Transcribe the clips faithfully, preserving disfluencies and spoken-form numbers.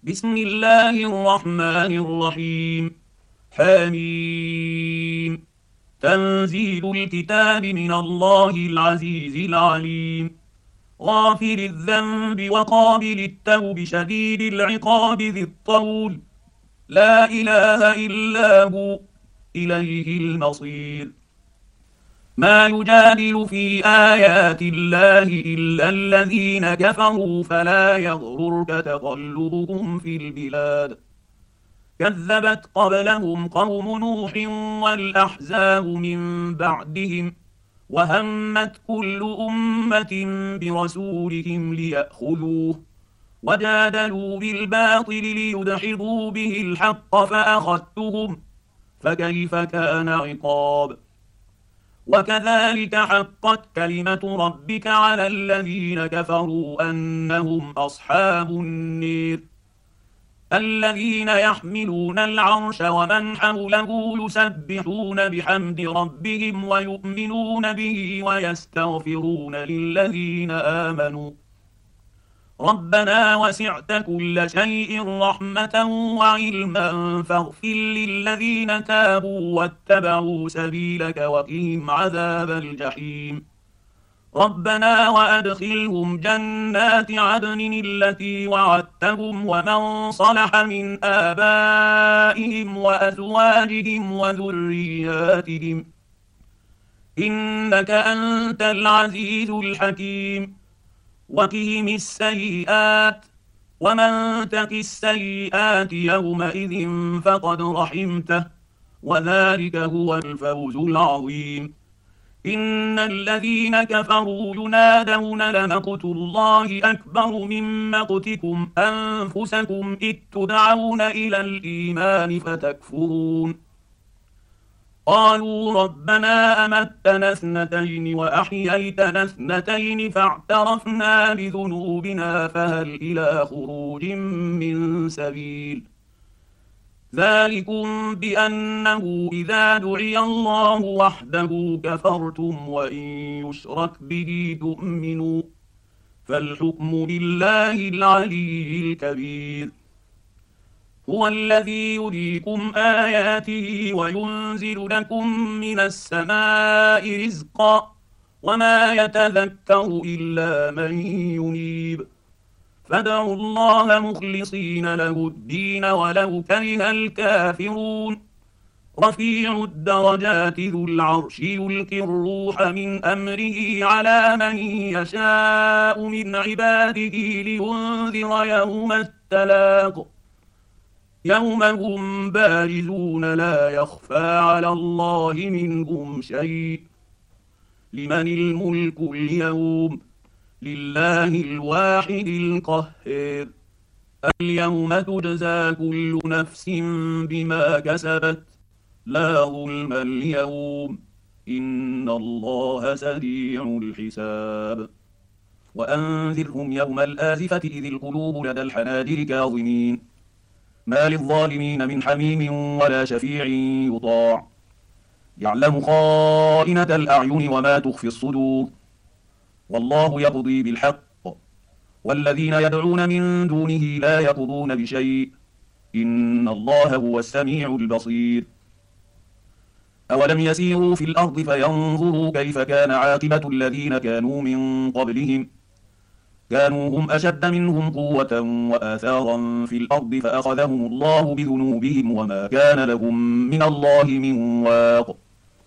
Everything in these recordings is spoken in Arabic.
بسم الله الرحمن الرحيم. حميم. تنزيل الكتاب من الله العزيز العليم. غافر الذنب وقابل التوب شديد العقاب ذي الطول. لا إله إلا هو، إليه المصير. ما يجادل في آيات الله إلا الذين كفروا فلا يغررك تقلبهم في البلاد. كذبت قبلهم قوم نوح والأحزاب من بعدهم، وهمت كل أمة برسولهم ليأخذوه، وجادلوا بالباطل ليدحضوا به الحق فأخذتهم، فكيف كان عقاب. وكذلك حقت كلمة ربك على الذين كفروا أنهم أصحاب النير. الذين يحملون العرش ومن حوله يسبحون بحمد ربهم ويؤمنون به ويستغفرون للذين آمنوا ربنا وسعت كل شيء رحمة وعلما فاغفر للذين تابوا واتبعوا سبيلك وقهم عذاب الجحيم. ربنا وأدخلهم جنات عدن التي وعدتهم ومن صلح من آبائهم وأزواجهم وذرياتهم إنك أنت العزيز الحكيم. وقهم السيئات، ومن تق السيئات يومئذ فقد رحمته، وذلك هو الفوز العظيم. إن الذين كفروا ينادون لمقت الله أكبر من مقتكم أنفسكم إذ تدعون إلى الإيمان فتكفرون. قالوا ربنا أمتنا اثنتين وأحييتنا اثنتين فاعترفنا بذنوبنا فهل إلى خروج من سبيل. ذلكم بأنه إذا دعي الله وحده كفرتم وإن يشرك به تؤمنوا، فالحكم لله العلي الكبير. هو الذي يريكم آياته وينزل لكم من السماء رزقا، وما يتذكر إلا من ينيب. فادعوا الله مخلصين له الدين ولو كره الكافرون. رفيع الدرجات ذو العرش يلقي الروح من أمره على من يشاء من عباده لينذر يوم التلاق. يوم هم بارزون لا يخفى على الله منهم شيء. لمن الملك اليوم؟ لله الواحد القهار. اليوم تجزى كل نفس بما كسبت، لا ظلم اليوم إن الله سريع الحساب. وأنذرهم يوم الآزفة إذ القلوب لدى الحناجر كاظمين ما للظالمين من حميم ولا شفيع يطاع. يعلم خائنة الأعين وما تخفي الصدور، والله يقضي بالحق، والذين يدعون من دونه لا يقضون بشيء، إن الله هو السميع البصير. أولم يسيروا في الأرض فينظروا كيف كان عاقبة الذين كانوا من قبلهم، كانوا هم أشد منهم قوة وآثارا في الأرض فأخذهم الله بذنوبهم وما كان لهم من الله من واق.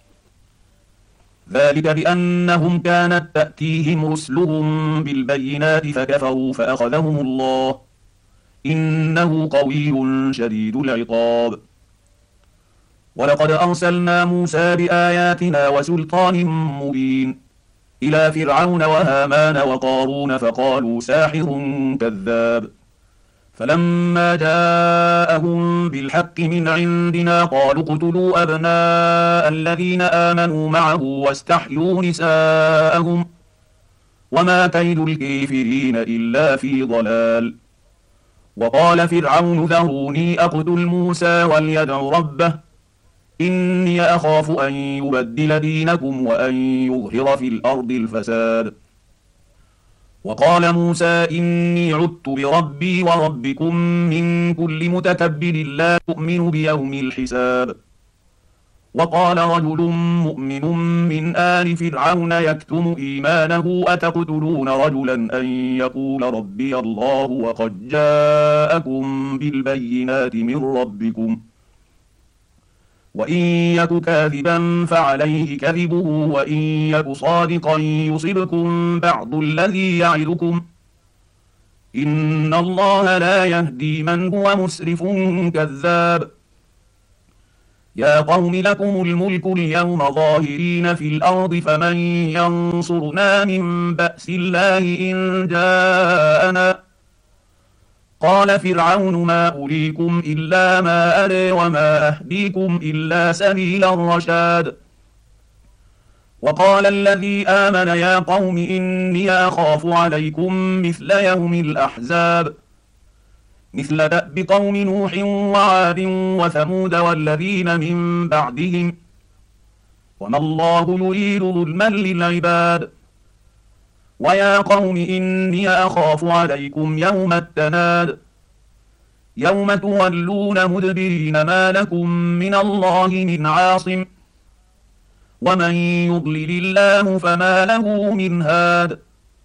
ذلك بأنهم كانت تأتيهم رسلهم بالبينات فكفروا فأخذهم الله إنه قوي شديد العقاب. ولقد أرسلنا موسى بآياتنا وسلطان مبين إلى فرعون وهامان وقارون فقالوا ساحر كذاب. فلما جاءهم بالحق من عندنا قالوا اقتلوا أبناء الذين آمنوا معه واستحيوا نساءهم وما كيد الكافرين إلا في ضلال. وقال فرعون ذروني أقتل موسى وليدع ربه إني أخاف أن يبدل دينكم وأن يظهر في الأرض الفساد. وقال موسى إني عدت بربي وربكم من كل متكبر لا يؤمن بيوم الحساب. وقال رجل مؤمن من آل فرعون يكتم إيمانه أتقتلون رجلا أن يقول ربي الله وقد جاءكم بالبينات من ربكم وإن يك كاذبا فعليه كذبه وإن يك صادقا يصبكم بعض الذي يعدكم إن الله لا يهدي من هو مسرف كذاب. يا قوم لكم الملك اليوم ظاهرين في الأرض فمن ينصرنا من بأس الله إن جاءنا. قال فرعون ما أريكم إلا ما أري وما أهديكم إلا سبيل الرشاد. وقال الذي آمن يا قوم إني أخاف عليكم مثل يوم الأحزاب مثل دأب قوم نوح وعاد وثمود والذين من بعدهم وما الله يريد ظلما للعباد. ويا قوم إني أخاف عليكم يوم التناد يوم تولون مدبرين ما لكم من الله من عاصم ومن يضلل الله فما له من هاد.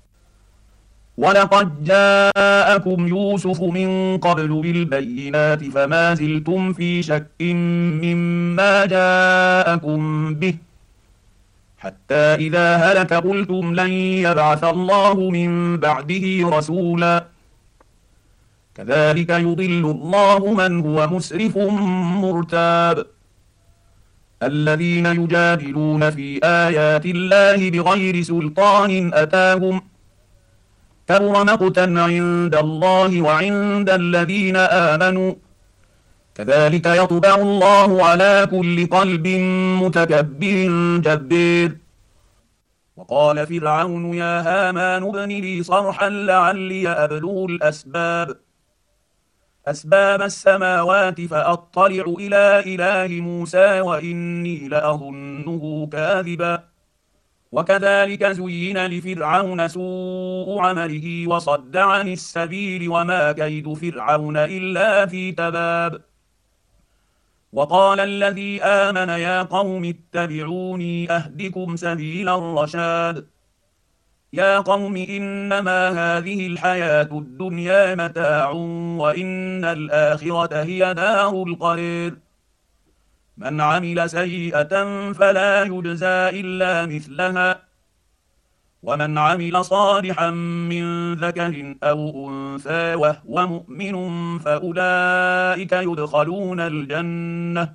ولقد جاءكم يوسف من قبل بالبينات فما زلتم في شك مما جاءكم به حتى إذا هلك قلتم لن يبعث الله من بعده رسولا كذلك يضل الله من هو مسرف مرتاب. الذين يجادلون في آيات الله بغير سلطان أتاهم كبر مقتا عند الله وعند الذين آمنوا كذلك يطبع الله على كل قلب متكبر جبير. وقال فرعون يا هامان ابن لي صرحا لعلي أبلغ الأسباب أسباب السماوات فأطلع إلى إله موسى وإني لأظنه كاذبا. وكذلك زين لفرعون سوء عمله وصد عن السبيل وما كيد فرعون إلا في تباب. وقال الذي آمن يا قوم اتبعوني أهدكم سبيل الرشاد. يا قوم إنما هذه الحياة الدنيا متاع وإن الآخرة هي دار القرير. من عمل سيئة فلا يجزى إلا مثلها ومن عمل صالحا من ذكر أو أنثى وهو مؤمن فأولئك يدخلون الجنة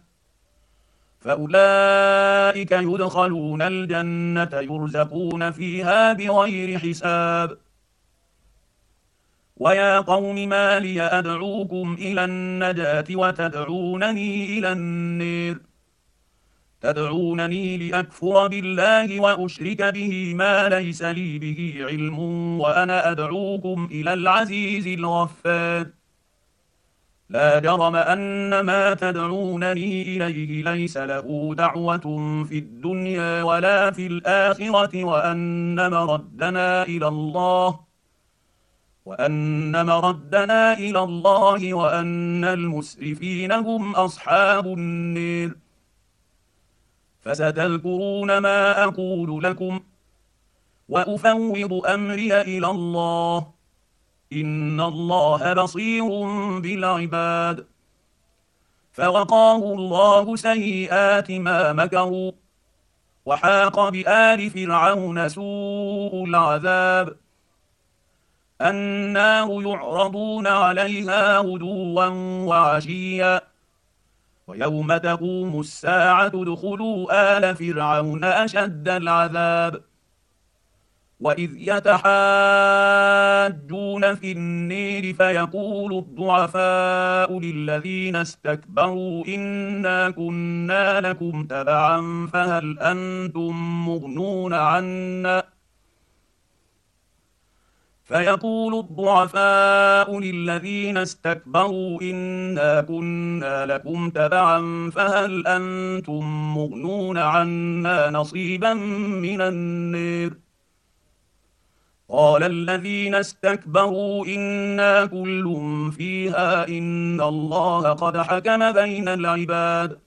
فأولئك يدخلون الجنة يرزقون فيها بغير حساب. ويا قوم ما لي أدعوكم إلى النجاة وتدعونني إلى النير تدعونني لأكفر بالله وأشرك به ما ليس لي به علم وأنا أدعوكم إلى العزيز الغفار. لا جرم أن ما تدعونني إليه ليس له دعوة في الدنيا ولا في الآخرة وأن مردنا إلى الله وأن مردنا إلى الله وأن المسرفين هم أصحاب النير. فستذكرون ما أقول لكم وأفوض أمري إلى الله إن الله بصير بالعباد. فوقاه الله سيئات ما مكروا وحاق بآل فرعون سوء العذاب. النار يعرضون عليها غدوا وعشيا ويوم تقوم الساعة ادخلوا آل فرعون أشد العذاب. وإذ يتحاجون في النير فيقول الضعفاء للذين استكبروا إنا كنا لكم تبعا فهل أنتم مغنون عنا فيقول الضعفاء للذين استكبروا إنا كنا لكم تبعا فهل أنتم مغنون عنا نصيبا من النير قال الذين استكبروا إنا كل فيها إن الله قد حكم بين العباد.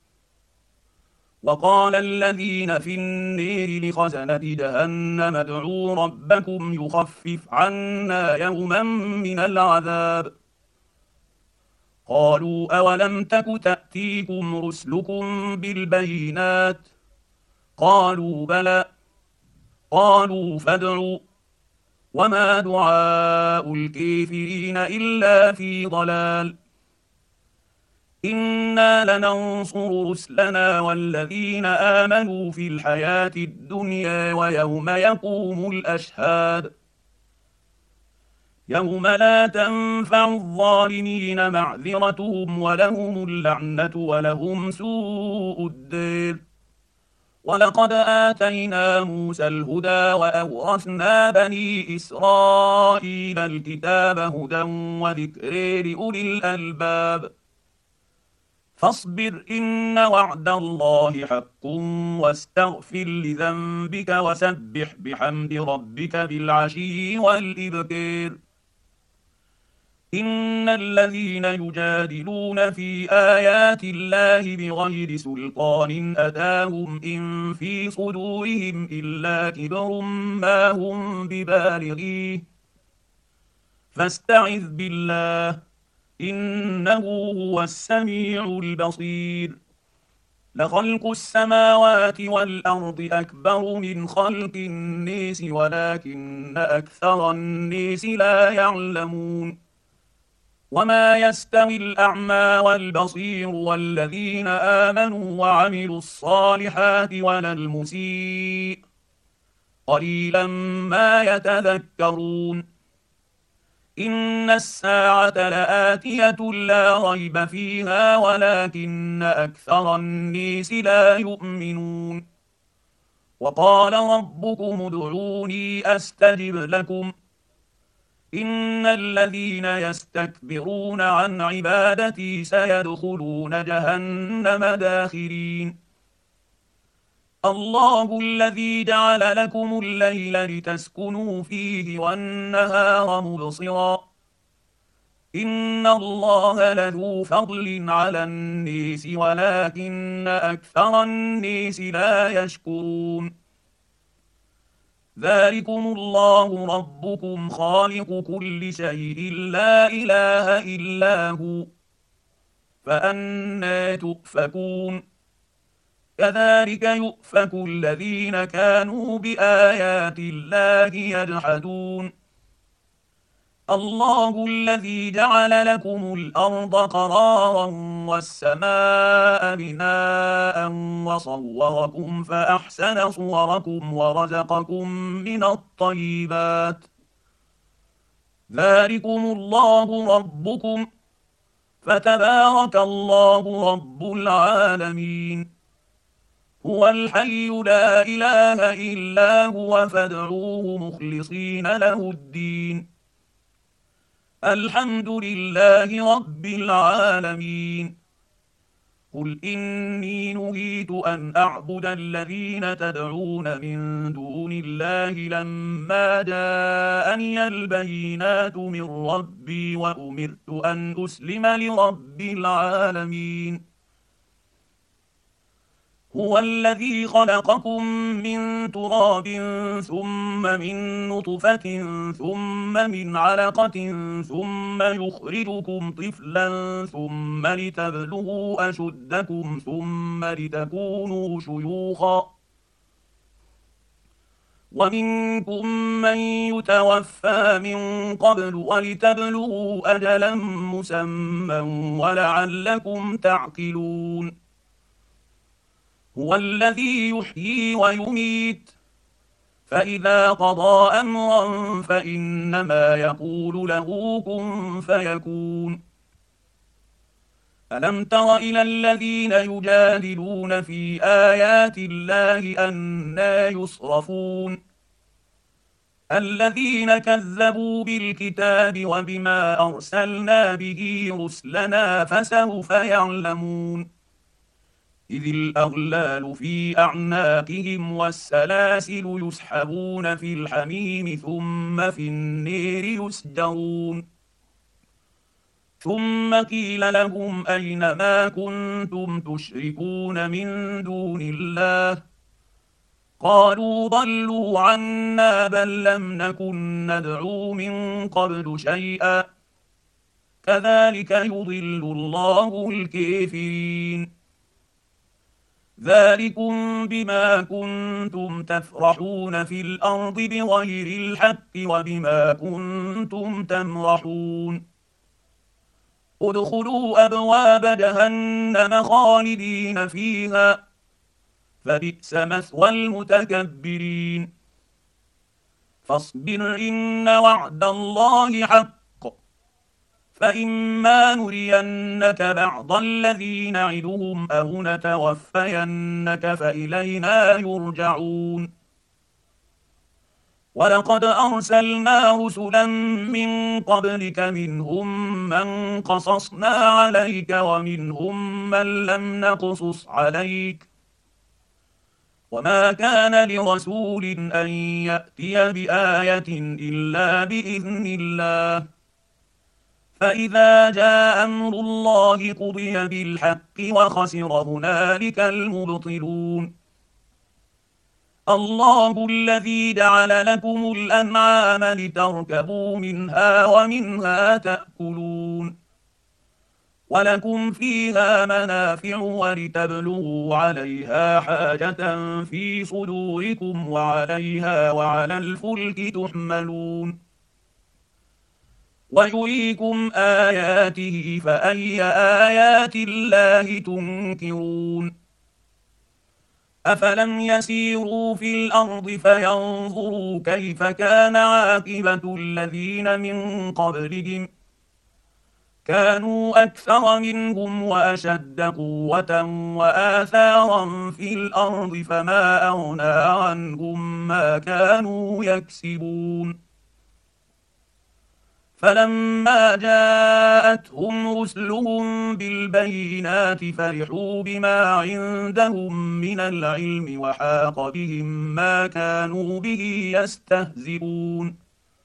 وقال الذين في النير لخزنة جهنم ادعوا ربكم يخفف عنا يوما من العذاب. قالوا أولم تك تأتيكم رسلكم بالبينات؟ قالوا بلى. قالوا فادعوا. وما دعاء الكافرين إلا في ضلال. إنا لننصر رسلنا والذين آمنوا في الحياة الدنيا ويوم يقوم الأشهاد. يوم لا تنفع الظالمين معذرتهم ولهم اللعنة ولهم سوء الدير. ولقد آتينا موسى الهدى وأورثنا بني إسرائيل الكتاب هدى وذكر لأولي الألباب. فاصبر إن وعد الله حق واستغفر لذنبك وسبح بحمد ربك بالعشي والإبكار. إن الذين يجادلون في آيات الله بغير سلطان أتاهم إن في صدورهم إلا كبر ما هم ببالغيه فاستعذ بالله إنه هو السميع البصير. لخلق السماوات والأرض أكبر من خلق الناس ولكن أكثر الناس لا يعلمون. وما يستوي الأعمى والبصير والذين آمنوا وعملوا الصالحات ولا المسيء قليلا ما يتذكرون. إن الساعة لآتية لا ريب فيها ولكن أكثر الناس لا يؤمنون. وقال ربكم ادعوني أستجب لكم إن الذين يستكبرون عن عبادتي سيدخلون جهنم داخرين. الله الذي جعل لكم الليل لتسكنوا فيه والنهار مبصرا إن الله لذو فضل على الناس ولكن أكثر الناس لا يشكرون. ذلكم الله ربكم خالق كل شيء لا إله إلا هو فأنى تؤفكون. كذلك يؤفك الذين كانوا بآيات الله يجحدون. الله الذي جعل لكم الأرض قرارا والسماء بناء وصوركم فأحسن صوركم ورزقكم من الطيبات. ذلكم الله ربكم فتبارك الله رب العالمين. هو الحي لا إله إلا هو فادعوه مخلصين له الدين. الحمد لله رب العالمين. قل إني نهيت أن أعبد الذين تدعون من دون الله لما جاءني البينات من ربي وأمرت أن أسلم لرب العالمين. هو الذي خلقكم من تراب ثم من نطفة ثم من علقة ثم يخرجكم طفلا ثم لتبلغوا أشدكم ثم لتكونوا شيوخا ومنكم من يتوفى من قبل ولتبلغوا أجلا مسمى ولعلكم تعقلون. هو الذي يحيي ويميت فإذا قضى أمرا فإنما يقول له كن فيكون. ألم تر إلى الذين يجادلون في آيات الله أنى يصرفون الذين كذبوا بالكتاب وبما أرسلنا به رسلنا فسوف يعلمون. إذ الأغلال في أعناقهم والسلاسل يسحبون في الحميم ثم في النير يسجرون ثم قيل لهم أين ما كنتم تشركون من دون الله قالوا ضلوا عنا بل لم نكن ندعو من قبل شيئا كذلك يضل الله الكافرين ذلكم بما كنتم تفرحون في الأرض بغير الحق وبما كنتم تمرحون ادخلوا أبواب جهنم خالدين فيها فبئس مثوى المتكبرين فاصبر إن وعد الله حق فإما نرينك بعض الذي نعدهم أو نتوفينك فإلينا يرجعون ولقد أرسلنا رسلا من قبلك منهم من قصصنا عليك ومنهم من لم نقصص عليك وما كان لرسول أن يأتي بآية إلا بإذن الله فإذا جاء أمر الله قضي بالحق وخسر هنالك المبطلون الله الذي جعل لكم الأنعام لتركبوا منها ومنها تأكلون ولكم فيها منافع ولتبلغوا عليها حاجة في صدوركم وعليها وعلى الفلك تحملون ويريكم آياته فأي آيات الله تنكرون أفلم يسيروا في الأرض فينظروا كيف كان عاقبة الذين من قبلهم كانوا أكثر منهم وأشد قوة وآثارا في الأرض فما أغنى عنهم ما كانوا يكسبون فلما جاءتهم رسلهم بالبينات فرحوا بما عندهم من العلم وحاق بهم ما كانوا به يستهزئون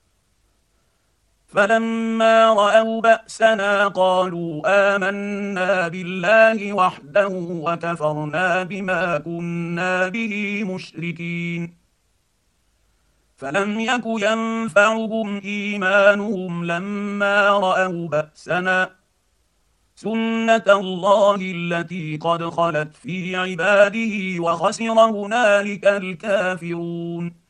فلما رأوا بأسنا قالوا آمنا بالله وحده وكفرنا بما كنا به مشركين فلم يك ينفعهم إيمانهم لما رأوا بأسنا سنة الله التي قد خلت في عباده وخسر هنالك الكافرون